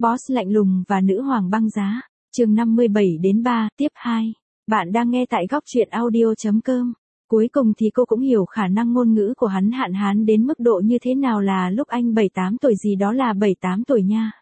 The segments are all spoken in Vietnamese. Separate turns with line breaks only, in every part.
Boss lạnh lùng và nữ hoàng băng giá. Chương 57-3, tiếp 2. Bạn đang nghe tại góc truyện audio.com. Cuối cùng thì cô cũng hiểu khả năng ngôn ngữ của hắn hạn hán đến mức độ như thế nào là lúc anh 7-8 tuổi gì đó là 7-8 tuổi nha.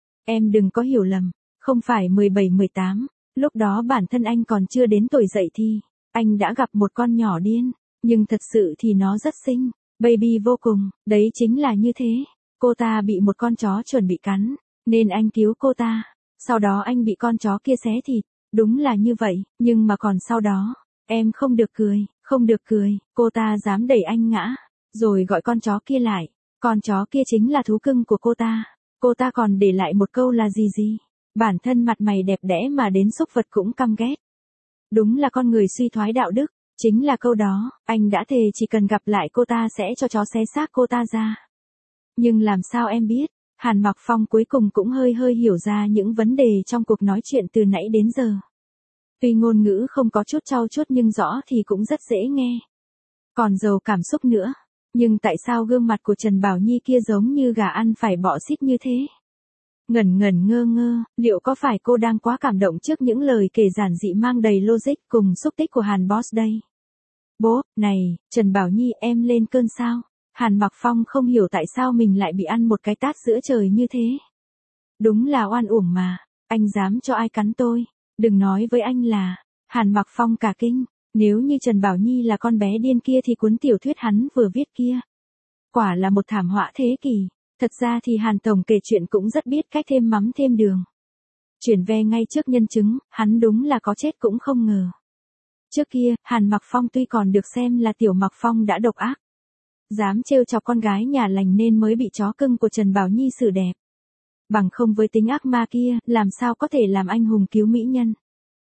Em đừng có hiểu lầm, không phải 17-18, lúc đó bản thân anh còn chưa đến tuổi dậy thì, anh đã gặp một con nhỏ điên, nhưng thật sự thì nó rất xinh, baby vô cùng, đấy chính là như thế. Cô ta bị một con chó chuẩn bị cắn, nên anh cứu cô ta, sau đó anh bị con chó kia xé thịt, đúng là như vậy, nhưng mà còn sau đó, em không được cười, không được cười, cô ta dám đẩy anh ngã, rồi gọi con chó kia lại, con chó kia chính là thú cưng của cô ta còn để lại một câu là gì, bản thân mặt mày đẹp đẽ mà đến súc vật cũng căm ghét. Đúng là con người suy thoái đạo đức, chính là câu đó, anh đã thề chỉ cần gặp lại cô ta sẽ cho chó xé xác cô ta ra. Nhưng làm sao em biết, Hàn Mặc Phong cuối cùng cũng hơi hiểu ra những vấn đề trong cuộc nói chuyện từ nãy đến giờ. Tuy ngôn ngữ không có chút trau chuốt nhưng rõ thì cũng rất dễ nghe. Còn giàu cảm xúc nữa. Nhưng tại sao gương mặt của Trần Bảo Nhi kia giống như gà ăn phải bọ xít như thế? Ngẩn ngơ ngơ, liệu có phải cô đang quá cảm động trước những lời kể giản dị mang đầy logic cùng xúc tích của Hàn Boss đây? Bố, này, Trần Bảo Nhi em lên cơn sao? Hàn Mặc Phong không hiểu tại sao mình lại bị ăn một cái tát giữa trời như thế. Đúng là oan uổng mà, anh dám cho ai cắn tôi, đừng nói với anh là, Hàn Mặc Phong cả kinh, nếu như Trần Bảo Nhi là con bé điên kia thì cuốn tiểu thuyết hắn vừa viết kia. Quả là một thảm họa thế kỷ, thật ra thì Hàn Tổng kể chuyện cũng rất biết cách thêm mắm thêm đường. Chuyển về ngay trước nhân chứng, hắn đúng là có chết cũng không ngờ. Trước kia, Hàn Mặc Phong tuy còn được xem là tiểu Mặc Phong đã độc ác. Dám trêu chọc con gái nhà lành nên mới bị chó cưng của Trần Bảo Nhi xử đẹp. Bằng không với tính ác ma kia, làm sao có thể làm anh hùng cứu mỹ nhân.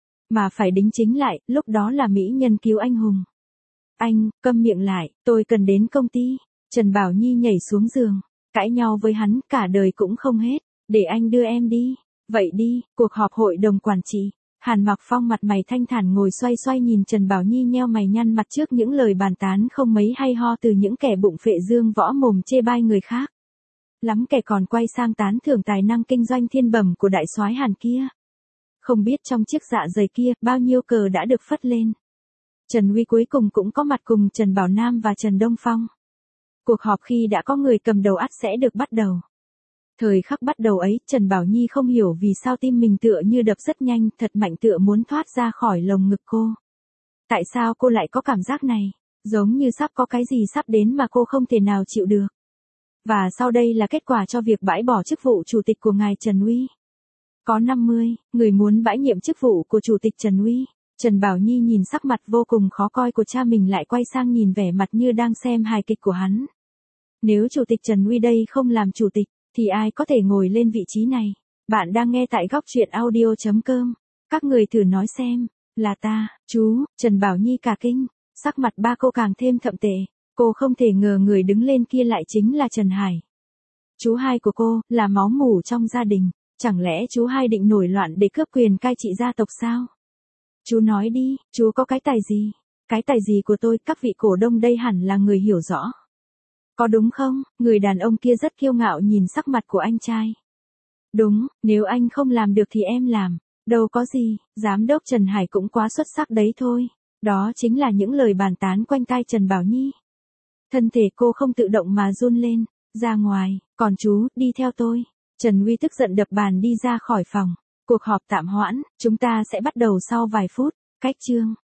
Mà phải đính chính lại, lúc đó là mỹ nhân cứu anh hùng. Anh, câm miệng lại, tôi cần đến công ty. Trần Bảo Nhi nhảy xuống giường, cãi nhau với hắn, cả đời cũng không hết, để anh đưa em đi. Vậy đi, cuộc họp hội đồng quản trị. Hàn Mặc Phong mặt mày thanh thản ngồi xoay nhìn Trần Bảo Nhi nheo mày nhăn mặt trước những lời bàn tán không mấy hay ho từ những kẻ bụng phệ dương võ mồm chê bai người khác. Lắm kẻ còn quay sang tán thưởng tài năng kinh doanh thiên bẩm của đại soái Hàn kia. Không biết trong chiếc dạ dày kia bao nhiêu cờ đã được phất lên. Trần Huy cuối cùng cũng có mặt cùng Trần Bảo Nam và Trần Đông Phong. Cuộc họp khi đã có người cầm đầu ắt sẽ được bắt đầu. Thời khắc bắt đầu ấy, Trần Bảo Nhi không hiểu vì sao tim mình tựa như đập rất nhanh, thật mạnh tựa muốn thoát ra khỏi lồng ngực cô. Tại sao cô lại có cảm giác này? Giống như sắp có cái gì sắp đến mà cô không thể nào chịu được. Và sau đây là kết quả cho việc bãi bỏ chức vụ chủ tịch của ngài Trần Huy. Có 50 người muốn bãi nhiệm chức vụ của chủ tịch Trần Huy. Trần Bảo Nhi nhìn sắc mặt vô cùng khó coi của cha mình lại quay sang nhìn vẻ mặt như đang xem hài kịch của hắn. Nếu chủ tịch Trần Huy đây không làm chủ tịch, thì ai có thể ngồi lên vị trí này? Bạn đang nghe tại góc truyện audio.com. Các người thử nói xem, là ta, chú, Trần Bảo Nhi cả kinh, sắc mặt ba cô càng thêm thậm tệ, cô không thể ngờ người đứng lên kia lại chính là Trần Hải. Chú hai của cô, là máu mủ trong gia đình, chẳng lẽ chú hai định nổi loạn để cướp quyền cai trị gia tộc sao? Chú nói đi, chú có cái tài gì? Cái tài gì của tôi, các vị cổ đông đây hẳn là người hiểu rõ. Có đúng không? Người đàn ông kia rất kiêu ngạo nhìn sắc mặt của anh trai. Đúng, nếu anh không làm được thì em làm. Đâu có gì, giám đốc Trần Hải cũng quá xuất sắc đấy thôi. Đó chính là những lời bàn tán quanh tai Trần Bảo Nhi. Thân thể cô không tự động mà run lên, ra ngoài, còn chú, đi theo tôi. Trần Huy tức giận đập bàn đi ra khỏi phòng. Cuộc họp tạm hoãn, chúng ta sẽ bắt đầu sau vài phút. Cách chương.